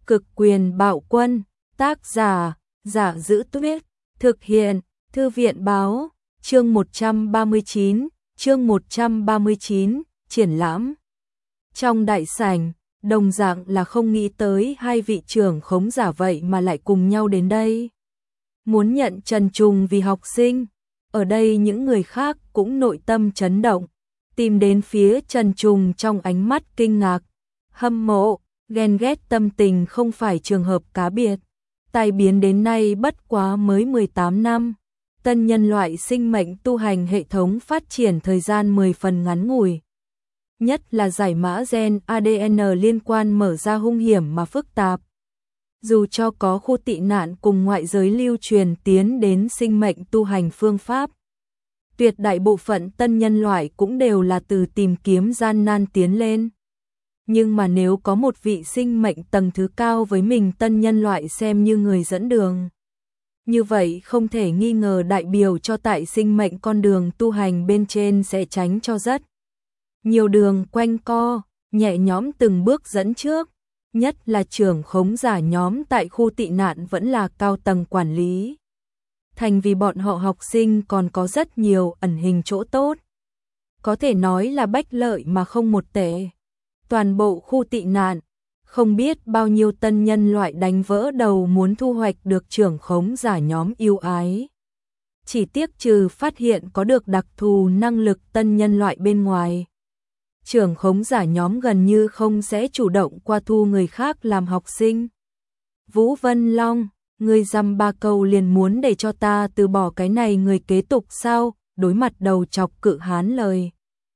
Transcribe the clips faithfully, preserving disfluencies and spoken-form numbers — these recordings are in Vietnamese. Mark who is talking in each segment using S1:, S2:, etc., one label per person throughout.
S1: Cực quyền bạo quân, tác giả, Giả Giữ Tuyết, thực hiện, Thư viện báo, chương một trăm ba mươi chín, chương một trăm ba mươi chín, triển lãm. Trong đại sảnh, đồng dạng là không nghĩ tới hai vị trưởng khống giả vậy mà lại cùng nhau đến đây. Muốn nhận Trần Trùng vì học sinh, ở đây những người khác cũng nội tâm chấn động, tìm đến phía Trần Trùng trong ánh mắt kinh ngạc, hâm mộ, ghen ghét tâm tình không phải trường hợp cá biệt. Tai biến đến nay bất quá mới mười tám năm, tân nhân loại sinh mệnh tu hành hệ thống phát triển thời gian mười phần ngắn ngủi. Nhất là giải mã gen a đê en liên quan mở ra hung hiểm mà phức tạp. Dù cho có khu tị nạn cùng ngoại giới lưu truyền tiến đến sinh mệnh tu hành phương pháp, tuyệt đại bộ phận tân nhân loại cũng đều là từ tìm kiếm gian nan tiến lên. Nhưng mà nếu có một vị sinh mệnh tầng thứ cao với mình tân nhân loại xem như người dẫn đường, như vậy không thể nghi ngờ đại biểu cho tại sinh mệnh con đường tu hành bên trên sẽ tránh cho rất nhiều đường quanh co, nhẹ nhõm từng bước dẫn trước, nhất là trưởng khống giả nhóm tại khu tị nạn vẫn là cao tầng quản lý. Thành vì bọn họ học sinh còn có rất nhiều ẩn hình chỗ tốt. Có thể nói là bách lợi mà không một tệ. Toàn bộ khu tị nạn, không biết bao nhiêu tân nhân loại đánh vỡ đầu muốn thu hoạch được trưởng khống giả nhóm yêu ái. Chỉ tiếc trừ phát hiện có được đặc thù năng lực tân nhân loại bên ngoài, trưởng khống giả nhóm gần như không sẽ chủ động qua thu người khác làm học sinh. Vũ Vân Long, ngươi dăm ba câu liền muốn để cho ta từ bỏ cái này người kế tục sao? Đối mặt đầu chọc cự hán lời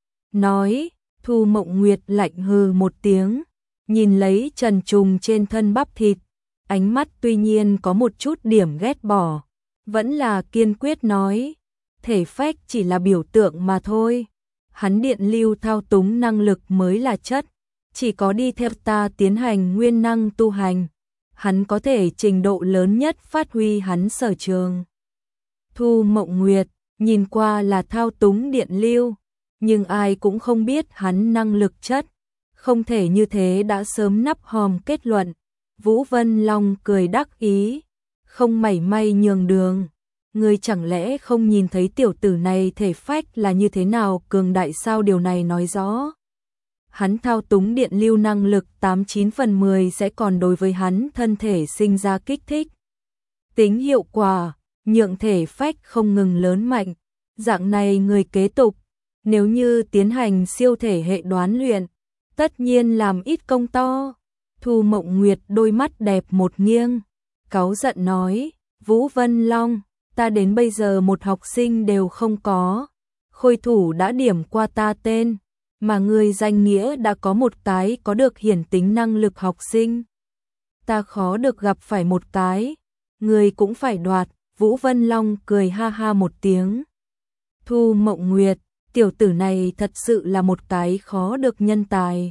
S1: nói, Thu Mộng Nguyệt lạnh hừ một tiếng, nhìn lấy Trần Trùng trên thân bắp thịt, ánh mắt tuy nhiên có một chút điểm ghét bỏ, vẫn là kiên quyết nói, thể phách chỉ là biểu tượng mà thôi. Hắn điện lưu thao túng năng lực mới là chất, chỉ có đi theo ta tiến hành nguyên năng tu hành, hắn có thể trình độ lớn nhất phát huy hắn sở trường. Thu Mộng Nguyệt nhìn qua là thao túng điện lưu, nhưng ai cũng không biết hắn năng lực chất, không thể như thế đã sớm nắp hòm kết luận. Vũ Vân Long cười đắc ý, không mảy may nhường đường. Ngươi chẳng lẽ không nhìn thấy tiểu tử này thể phách là như thế nào cường đại sao? Điều này nói rõ hắn thao túng điện lưu năng lực tám chín phần mười sẽ còn đối với hắn thân thể sinh ra kích thích. Tính hiệu quả, nhượng thể phách không ngừng lớn mạnh. Dạng này người kế tục, nếu như tiến hành siêu thể hệ đoán luyện, tất nhiên làm ít công to. Thu Mộng Nguyệt đôi mắt đẹp một nghiêng, cáu giận nói, Vũ Vân Long, ta đến bây giờ một học sinh đều không có, khôi thủ đã điểm qua ta tên, mà người danh nghĩa đã có một cái có được hiển tính năng lực học sinh. Ta khó được gặp phải một cái, người cũng phải đoạt. Vũ Vân Long cười ha ha một tiếng. Thu Mộng Nguyệt, tiểu tử này thật sự là một cái khó được nhân tài,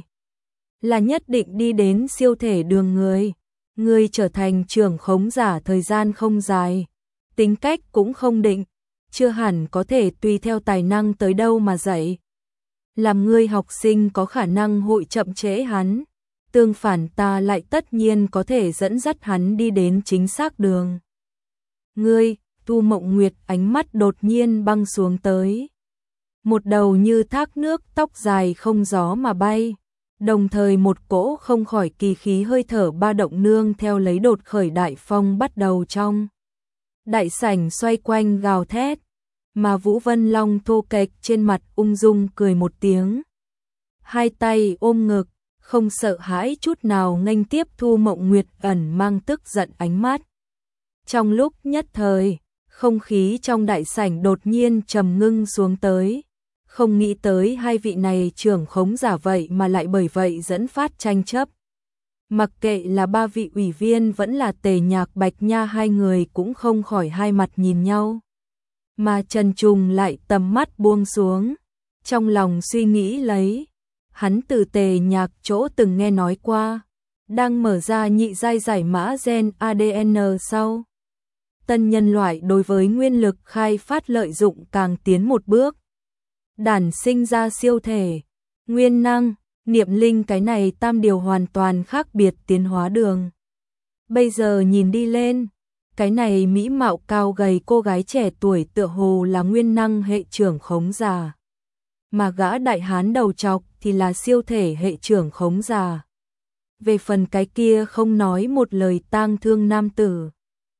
S1: là nhất định đi đến siêu thể đường người. Người trở thành trưởng khống giả thời gian không dài, tính cách cũng không định, chưa hẳn có thể tùy theo tài năng tới đâu mà dạy. Làm ngươi học sinh có khả năng hội chậm trễ hắn, tương phản ta lại tất nhiên có thể dẫn dắt hắn đi đến chính xác đường. Ngươi, Tu Mộng Nguyệt ánh mắt đột nhiên băng xuống tới. Một đầu như thác nước tóc dài không gió mà bay, đồng thời một cỗ không khỏi kỳ khí hơi thở ba động nương theo lấy đột khởi đại phong bắt đầu trong đại sảnh xoay quanh gào thét, mà Vũ Vân Long thô kệch trên mặt ung dung cười một tiếng. Hai tay ôm ngực, không sợ hãi chút nào nghênh tiếp Thu Mộng Nguyệt ẩn mang tức giận ánh mắt. Trong lúc nhất thời, không khí trong đại sảnh đột nhiên trầm ngưng xuống tới. Không nghĩ tới hai vị này trưởng khống giả vậy mà lại bởi vậy dẫn phát tranh chấp. Mặc kệ là ba vị ủy viên vẫn là Tề Nhạc Bạch Nha, hai người cũng không khỏi hai mặt nhìn nhau. Mà Trần Trùng lại tầm mắt buông xuống, trong lòng suy nghĩ lấy. Hắn từ Tề Nhạc chỗ từng nghe nói qua, đang mở ra nhị giai giải mã gen a đê en sau. Tân nhân loại đối với nguyên lực khai phát lợi dụng càng tiến một bước. Đản sinh ra siêu thể, nguyên năng, niệm linh cái này tam điều hoàn toàn khác biệt tiến hóa đường. Bây giờ nhìn đi lên, cái này mỹ mạo cao gầy cô gái trẻ tuổi tựa hồ là nguyên năng hệ trưởng khống giả. Mà gã đại hán đầu trọc thì là siêu thể hệ trưởng khống giả. Về phần cái kia không nói một lời tang thương nam tử,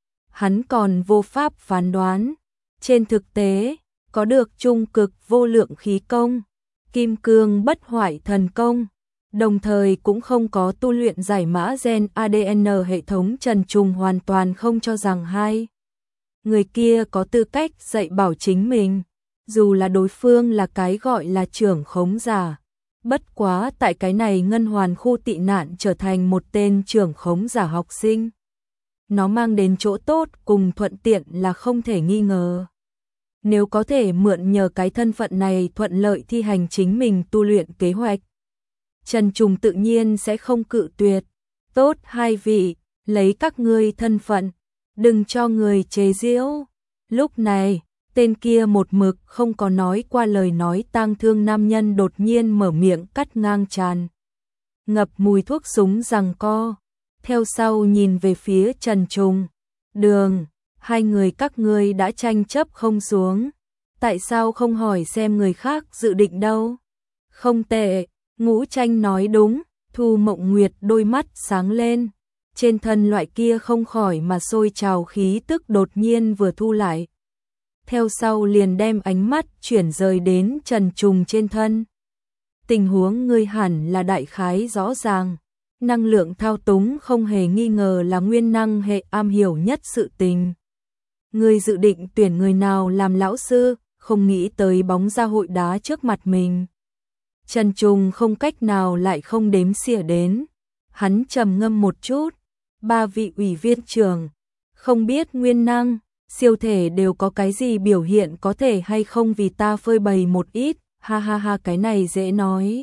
S1: hắn còn vô pháp phán đoán. Trên thực tế, có được trung cực vô lượng khí công, kim cương bất hoại thần công, đồng thời cũng không có tu luyện giải mã gen a đê en hệ thống, Trần Trùng hoàn toàn không cho rằng hai người kia có tư cách dạy bảo chính mình, dù là đối phương là cái gọi là trưởng khống giả. Bất quá tại cái này ngân hoàn khu tị nạn trở thành một tên trưởng khống giả học sinh, nó mang đến chỗ tốt cùng thuận tiện là không thể nghi ngờ. Nếu có thể mượn nhờ cái thân phận này thuận lợi thi hành chính mình tu luyện kế hoạch, Trần Trùng tự nhiên sẽ không cự tuyệt. Tốt hai vị, lấy các ngươi thân phận, đừng cho người chế giễu. Lúc này, tên kia một mực không có nói qua lời nói tang thương nam nhân đột nhiên mở miệng cắt ngang tràn ngập mùi thuốc súng giằng co. Theo sau nhìn về phía Trần Trùng. Đường, hai người các ngươi đã tranh chấp không xuống, tại sao không hỏi xem người khác dự định đâu? Không tệ, Ngũ Tranh nói đúng. Thu Mộng Nguyệt đôi mắt sáng lên, trên thân loại kia không khỏi mà sôi trào khí tức đột nhiên vừa thu lại. Theo sau liền đem ánh mắt chuyển rời đến Trần Trùng trên thân. Tình huống ngươi hẳn là đại khái rõ ràng, năng lượng thao túng không hề nghi ngờ là nguyên năng hệ am hiểu nhất sự tình. Ngươi dự định tuyển người nào làm lão sư, không nghĩ tới bóng ra hội đá trước mặt mình. Trần Trùng không cách nào lại không đếm xỉa đến. Hắn trầm ngâm một chút. Ba vị ủy viên trưởng, không biết nguyên năng, siêu thể đều có cái gì biểu hiện có thể hay không vì ta phơi bày một ít. Ha ha ha, cái này dễ nói.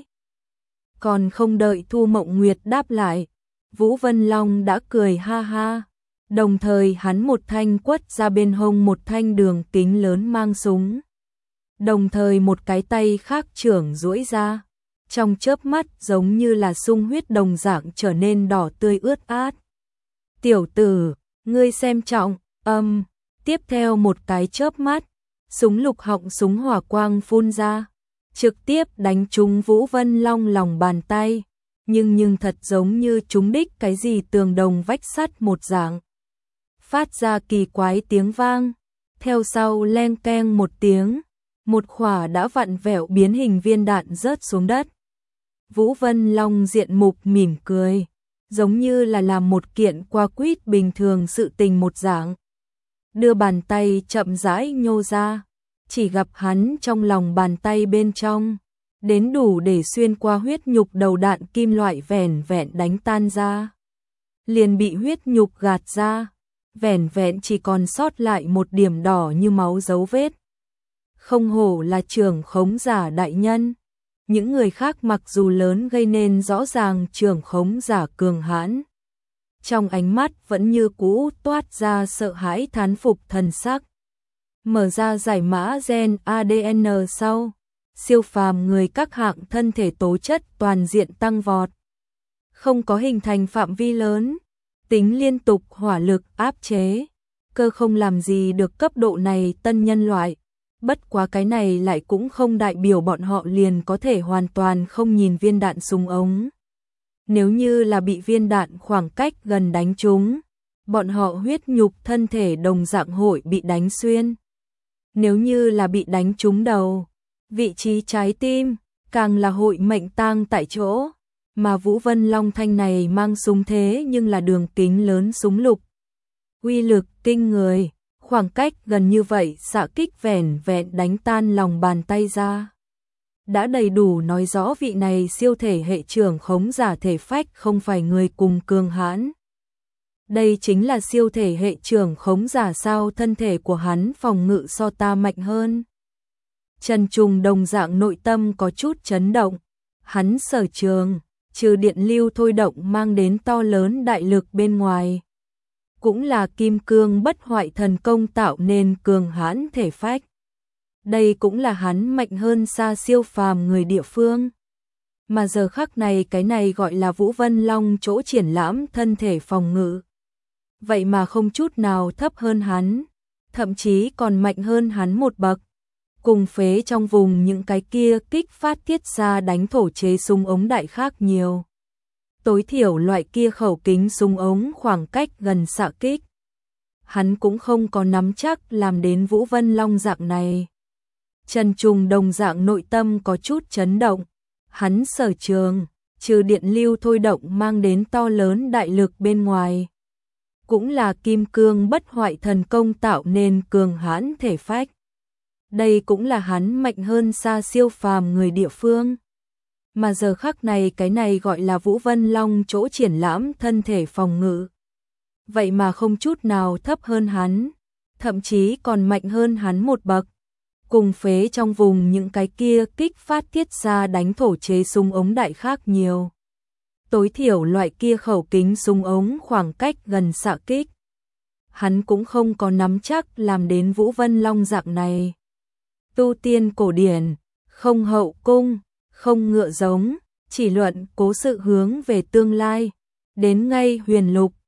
S1: Còn không đợi Thu Mộng Nguyệt đáp lại, Vũ Vân Long đã cười ha ha. Đồng thời hắn một thanh quất ra bên hông một thanh đường kính lớn mang súng. Đồng thời một cái tay khác trưởng duỗi ra, trong chớp mắt giống như là sung huyết đồng dạng trở nên đỏ tươi ướt át. Tiểu tử, ngươi xem trọng, âm, tiếp theo một cái chớp mắt, súng lục họng súng hỏa quang phun ra, trực tiếp đánh trúng Vũ Vân Long lòng bàn tay, nhưng nhưng thật giống như trúng đích cái gì tường đồng vách sắt một dạng. Phát ra kỳ quái tiếng vang, theo sau leng keng một tiếng, một khỏa đã vặn vẹo biến hình viên đạn rớt xuống đất. Vũ Vân Long diện mục mỉm cười, giống như là làm một kiện qua quýt bình thường sự tình một dạng. Đưa bàn tay chậm rãi nhô ra, chỉ gặp hắn trong lòng bàn tay bên trong, đến đủ để xuyên qua huyết nhục đầu đạn kim loại vẻn vẹn đánh tan ra. Liền bị huyết nhục gạt ra, vẻn vẹn chỉ còn sót lại một điểm đỏ như máu dấu vết. Không hổ là trưởng khống giả đại nhân. Những người khác mặc dù lớn gây nên rõ ràng trưởng khống giả cường hãn, trong ánh mắt vẫn như cũ toát ra sợ hãi thán phục thần sắc. Mở ra giải mã gen a đê en sau, siêu phàm người các hạng thân thể tố chất toàn diện tăng vọt. Không có hình thành phạm vi lớn, tính liên tục hỏa lực áp chế, cơ không làm gì được cấp độ này tân nhân loại. Bất quá cái này lại cũng không đại biểu bọn họ liền có thể hoàn toàn không nhìn viên đạn súng ống. Nếu như là bị viên đạn khoảng cách gần đánh trúng, bọn họ huyết nhục thân thể đồng dạng hội bị đánh xuyên. Nếu như là bị đánh trúng đầu, vị trí trái tim, càng là hội mệnh tang tại chỗ. Mà Vũ Vân Long thanh này mang súng thế nhưng là đường kính lớn súng lục. Uy lực kinh người. Khoảng cách gần như vậy xạ kích vẻn vẹn đánh tan lòng bàn tay ra. Đã đầy đủ nói rõ vị này siêu thể hệ trưởng khống giả thể phách không phải người cùng cường hãn. Đây chính là siêu thể hệ trưởng khống giả sao, thân thể của hắn phòng ngự so ta mạnh hơn. Trần Trùng đồng dạng nội tâm có chút chấn động. Hắn sở trường, trừ điện lưu thôi động mang đến to lớn đại lực bên ngoài, cũng là kim cương bất hoại thần công tạo nên cường hãn thể phách. Đây cũng là hắn mạnh hơn xa siêu phàm người địa phương. Mà giờ khắc này cái này gọi là Vũ Vân Long chỗ triển lãm thân thể phòng ngự, vậy mà không chút nào thấp hơn hắn, thậm chí còn mạnh hơn hắn một bậc. Cùng phế trong vùng những cái kia kích phát thiết ra đánh thổ chế súng ống đại khác nhiều. Tối thiểu loại kia khẩu kính súng ống khoảng cách gần xạ kích. Hắn cũng không có nắm chắc làm đến Vũ Vân Long dạng này. Trần Trùng đồng dạng nội tâm có chút chấn động. Hắn sở trường, trừ điện lưu thôi động mang đến to lớn đại lực bên ngoài. Cũng là kim cương bất hoại thần công tạo nên cường hãn thể phách. Đây cũng là hắn mạnh hơn xa siêu phàm người địa phương. Mà giờ khắc này cái này gọi là Vũ Vân Long chỗ triển lãm thân thể phòng ngự. Vậy mà không chút nào thấp hơn hắn, thậm chí còn mạnh hơn hắn một bậc. Cùng phế trong vùng những cái kia kích phát thiết ra đánh thổ chế súng ống đại khác nhiều. Tối thiểu loại kia khẩu kính súng ống khoảng cách gần xạ kích. Hắn cũng không có nắm chắc làm đến Vũ Vân Long dạng này. Tu tiên cổ điển, không hậu cung, không ngựa giống, chỉ luận cố sự hướng về tương lai. Đến ngay huyền lục,